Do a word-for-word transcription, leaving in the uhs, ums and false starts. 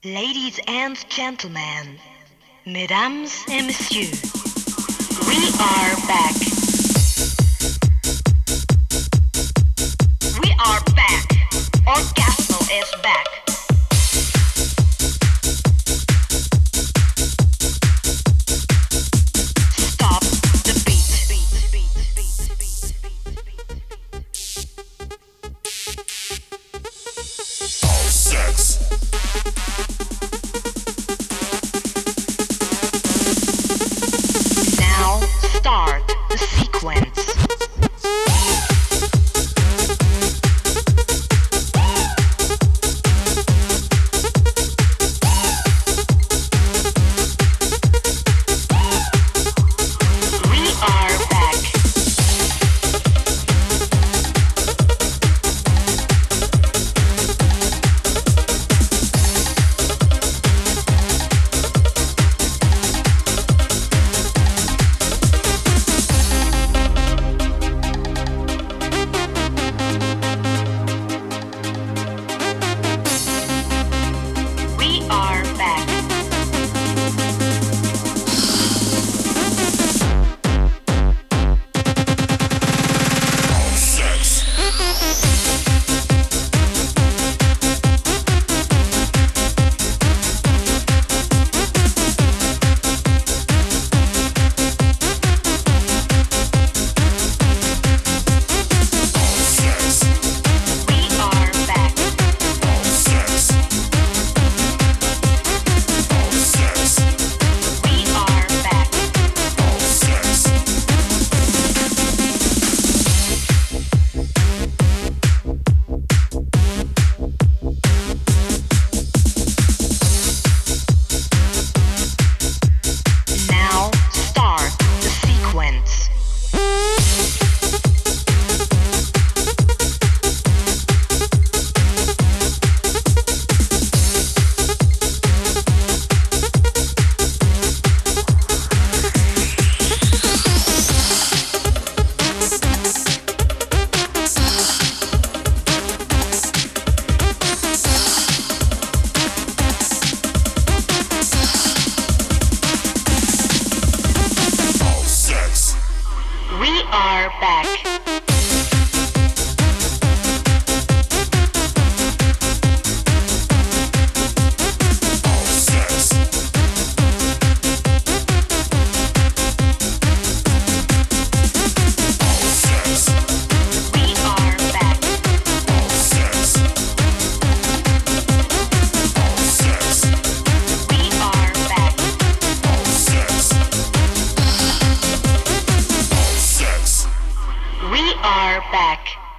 Ladies and gentlemen, mesdames et messieurs, we are back. We are back. Orgasmo is back. Stop the beat. All sex. Now start the sequence. We are back. We are back. All sex. All sex. We are back. All sex. All sex. We are back. All sex. Now start the sequence. All sex. We are back. All sex. All sex. We are back. All sex. All sex. We are back. All sex. All sex. We are back.